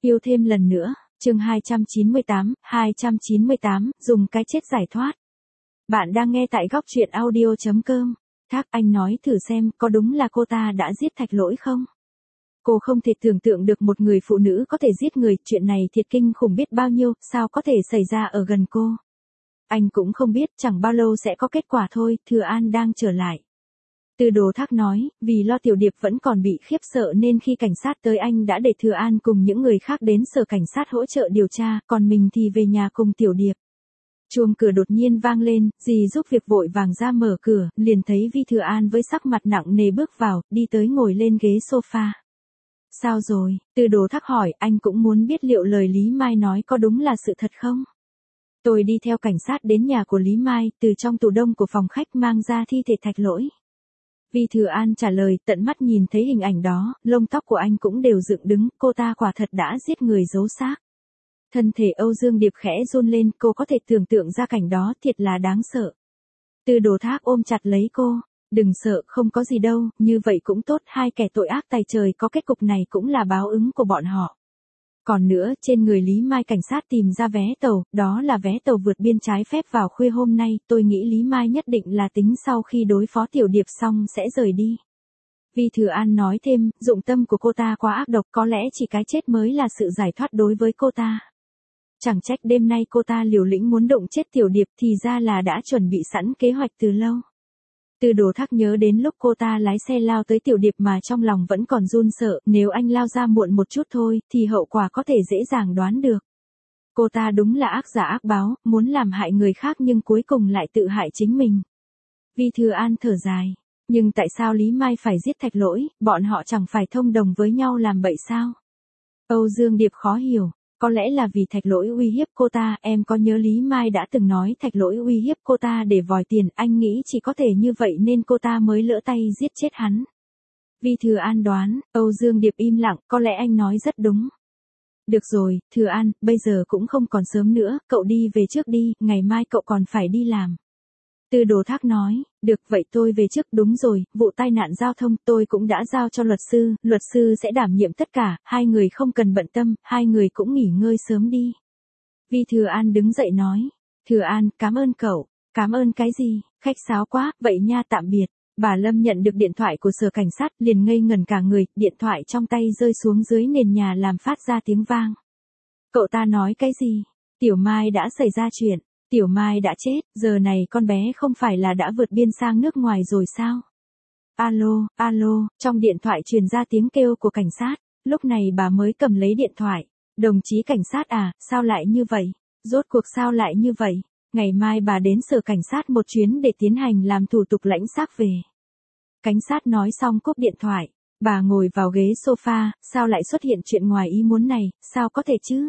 Yêu thêm lần nữa, chương 298, dùng cái chết giải thoát. Bạn đang nghe tại góc truyện audio.com. Thác Anh nói thử xem có đúng là cô ta đã giết Thạch Lỗi không? Cô không thể tưởng tượng được một người phụ nữ có thể giết người, chuyện này thiệt kinh khủng biết bao nhiêu, sao có thể xảy ra ở gần cô. Anh cũng không biết, chẳng bao lâu sẽ có kết quả thôi, Thừa An đang trở lại. Từ Đồ Thác nói, vì lo Tiểu Điệp vẫn còn bị khiếp sợ nên khi cảnh sát tới anh đã để Thừa An cùng những người khác đến sở cảnh sát hỗ trợ điều tra, còn mình thì về nhà cùng Tiểu Điệp. Chuông cửa đột nhiên vang lên, dì giúp việc vội vàng ra mở cửa, liền thấy Vi Thừa An với sắc mặt nặng nề bước vào, đi tới ngồi lên ghế sofa. Sao rồi? Từ Đồ Thác hỏi, anh cũng muốn biết liệu lời Lý Mai nói có đúng là sự thật không? Tôi đi theo cảnh sát đến nhà của Lý Mai, từ trong tủ đông của phòng khách mang ra thi thể Thạch Lỗi. Vi Thừa An trả lời, tận mắt nhìn thấy hình ảnh đó, lông tóc của anh cũng đều dựng đứng, cô ta quả thật đã giết người giấu xác. Thân thể Âu Dương Điệp khẽ run lên, cô có thể tưởng tượng ra cảnh đó, thiệt là đáng sợ. Từ Đồ Thác ôm chặt lấy cô, đừng sợ, không có gì đâu, như vậy cũng tốt, hai kẻ tội ác tày trời có kết cục này cũng là báo ứng của bọn họ. Còn nữa, trên người Lý Mai cảnh sát tìm ra vé tàu, đó là vé tàu vượt biên trái phép vào khuya hôm nay, tôi nghĩ Lý Mai nhất định là tính sau khi đối phó Tiểu Điệp xong sẽ rời đi. Vi Thừa An nói thêm, dụng tâm của cô ta quá ác độc, có lẽ chỉ cái chết mới là sự giải thoát đối với cô ta. Chẳng trách đêm nay cô ta liều lĩnh muốn động chết Tiểu Điệp, thì ra là đã chuẩn bị sẵn kế hoạch từ lâu. Từ Đồ Thác nhớ đến lúc cô ta lái xe lao tới Tiểu Điệp mà trong lòng vẫn còn run sợ, nếu anh lao ra muộn một chút thôi, thì hậu quả có thể dễ dàng đoán được. Cô ta đúng là ác giả ác báo, muốn làm hại người khác nhưng cuối cùng lại tự hại chính mình. Vi Thừa An thở dài, nhưng tại sao Lý Mai phải giết Thạch Lỗi, bọn họ chẳng phải thông đồng với nhau làm bậy sao? Âu Dương Điệp khó hiểu. Có lẽ là vì Thạch Lỗi uy hiếp cô ta, em có nhớ Lý Mai đã từng nói Thạch Lỗi uy hiếp cô ta để vòi tiền, anh nghĩ chỉ có thể như vậy nên cô ta mới lỡ tay giết chết hắn. Vi Thừa An đoán, Âu Dương Điệp im lặng, có lẽ anh nói rất đúng. Được rồi, Thừa An, bây giờ cũng không còn sớm nữa, cậu đi về trước đi, ngày mai cậu còn phải đi làm. Từ Đồ Thác nói, được vậy tôi về trước, đúng rồi, vụ tai nạn giao thông tôi cũng đã giao cho luật sư sẽ đảm nhiệm tất cả, hai người không cần bận tâm, hai người cũng nghỉ ngơi sớm đi. Vi Thừa An đứng dậy nói, Thừa An, cảm ơn cậu, cảm ơn cái gì, khách sáo quá, vậy nha tạm biệt. Bà Lâm nhận được điện thoại của sở cảnh sát, liền ngây ngẩn cả người, điện thoại trong tay rơi xuống dưới nền nhà làm phát ra tiếng vang. Cậu ta nói cái gì? Tiểu Mai đã xảy ra chuyện. Tiểu Mai đã chết, giờ này con bé không phải là đã vượt biên sang nước ngoài rồi sao? Alo, trong điện thoại truyền ra tiếng kêu của cảnh sát, lúc này bà mới cầm lấy điện thoại. Đồng chí cảnh sát à, sao lại như vậy? Rốt cuộc sao lại như vậy? Ngày mai bà đến sở cảnh sát một chuyến để tiến hành làm thủ tục lãnh xác về. Cảnh sát nói xong cúp điện thoại, bà ngồi vào ghế sofa, sao lại xuất hiện chuyện ngoài ý muốn này, sao có thể chứ?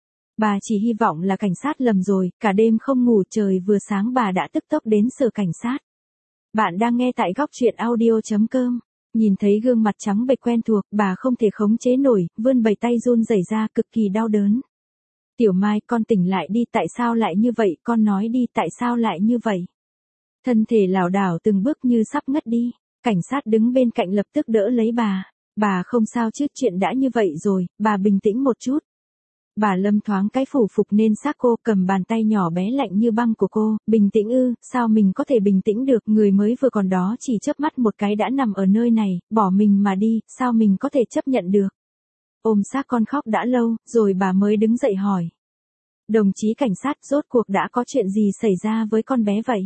Bà chỉ hy vọng là cảnh sát lầm rồi, cả đêm không ngủ, trời vừa sáng bà đã tức tốc đến sở cảnh sát. Bạn đang nghe tại góc truyện audio.com. Nhìn thấy gương mặt trắng bệch quen thuộc, bà không thể khống chế nổi, vươn bảy tay run rẩy ra cực kỳ đau đớn. Tiểu Mai, con tỉnh lại đi, tại sao lại như vậy, con nói đi, tại sao lại như vậy? Thân thể lảo đảo từng bước như sắp ngất đi, cảnh sát đứng bên cạnh lập tức đỡ lấy bà không sao chứ, chuyện đã như vậy rồi, bà bình tĩnh một chút. Bà Lâm thoáng cái phủ phục nên xác cô, cầm bàn tay nhỏ bé lạnh như băng của cô, bình tĩnh ư, sao mình có thể bình tĩnh được, người mới vừa còn đó chỉ chớp mắt một cái đã nằm ở nơi này, bỏ mình mà đi, sao mình có thể chấp nhận được. Ôm xác con khóc đã lâu, rồi bà mới đứng dậy hỏi. Đồng chí cảnh sát, rốt cuộc đã có chuyện gì xảy ra với con bé vậy?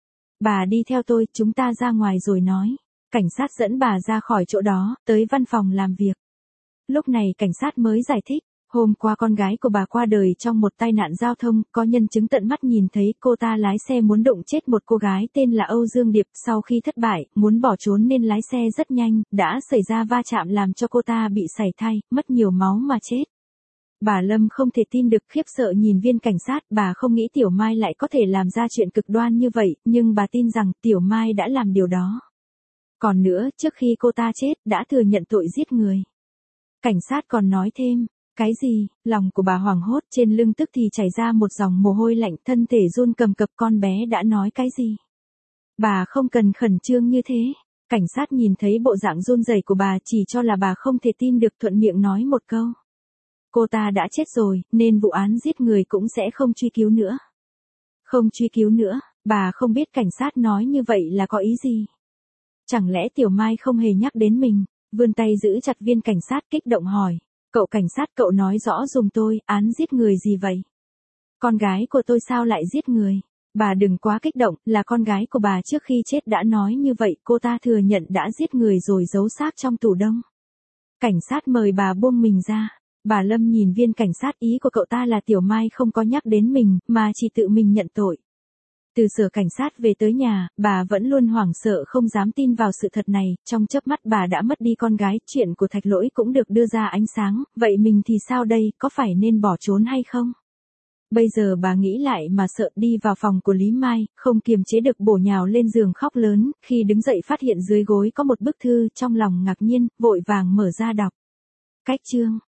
Bà đi theo tôi, chúng ta ra ngoài rồi nói. Cảnh sát dẫn bà ra khỏi chỗ đó, tới văn phòng làm việc. Lúc này cảnh sát mới giải thích. Hôm qua con gái của bà qua đời trong một tai nạn giao thông, có nhân chứng tận mắt nhìn thấy cô ta lái xe muốn đụng chết một cô gái tên là Âu Dương Điệp, sau khi thất bại, muốn bỏ trốn nên lái xe rất nhanh, đã xảy ra va chạm làm cho cô ta bị sảy thai, mất nhiều máu mà chết. Bà Lâm không thể tin được, khiếp sợ nhìn viên cảnh sát, bà không nghĩ Tiểu Mai lại có thể làm ra chuyện cực đoan như vậy, nhưng bà tin rằng Tiểu Mai đã làm điều đó. Còn nữa, trước khi cô ta chết, đã thừa nhận tội giết người. Cảnh sát còn nói thêm. Cái gì? Lòng của bà hoảng hốt, trên lưng tức thì chảy ra một dòng mồ hôi lạnh, thân thể run cầm cập, con bé đã nói cái gì? Bà không cần khẩn trương như thế. Cảnh sát nhìn thấy bộ dạng run rẩy của bà, chỉ cho là bà không thể tin được, thuận miệng nói một câu. Cô ta đã chết rồi, nên vụ án giết người cũng sẽ không truy cứu nữa. Không truy cứu nữa, bà không biết cảnh sát nói như vậy là có ý gì. Chẳng lẽ Tiểu Mai không hề nhắc đến mình, vươn tay giữ chặt viên cảnh sát kích động hỏi. Cậu cảnh sát, cậu nói rõ giùm tôi, án giết người gì vậy? Con gái của tôi sao lại giết người? Bà đừng quá kích động, là con gái của bà trước khi chết đã nói như vậy, cô ta thừa nhận đã giết người rồi giấu xác trong tủ đông. Cảnh sát mời bà buông mình ra. Bà Lâm nhìn viên cảnh sát, ý của cậu ta là Tiểu Mai không có nhắc đến mình, mà chỉ tự mình nhận tội. Từ sở cảnh sát về tới nhà, bà vẫn luôn hoảng sợ không dám tin vào sự thật này, trong chớp mắt bà đã mất đi con gái, chuyện của Thạch Lỗi cũng được đưa ra ánh sáng, vậy mình thì sao đây, có phải nên bỏ trốn hay không? Bây giờ bà nghĩ lại mà sợ, đi vào phòng của Lý Mai, không kiềm chế được bổ nhào lên giường khóc lớn, khi đứng dậy phát hiện dưới gối có một bức thư, trong lòng ngạc nhiên, vội vàng mở ra đọc. Cách chương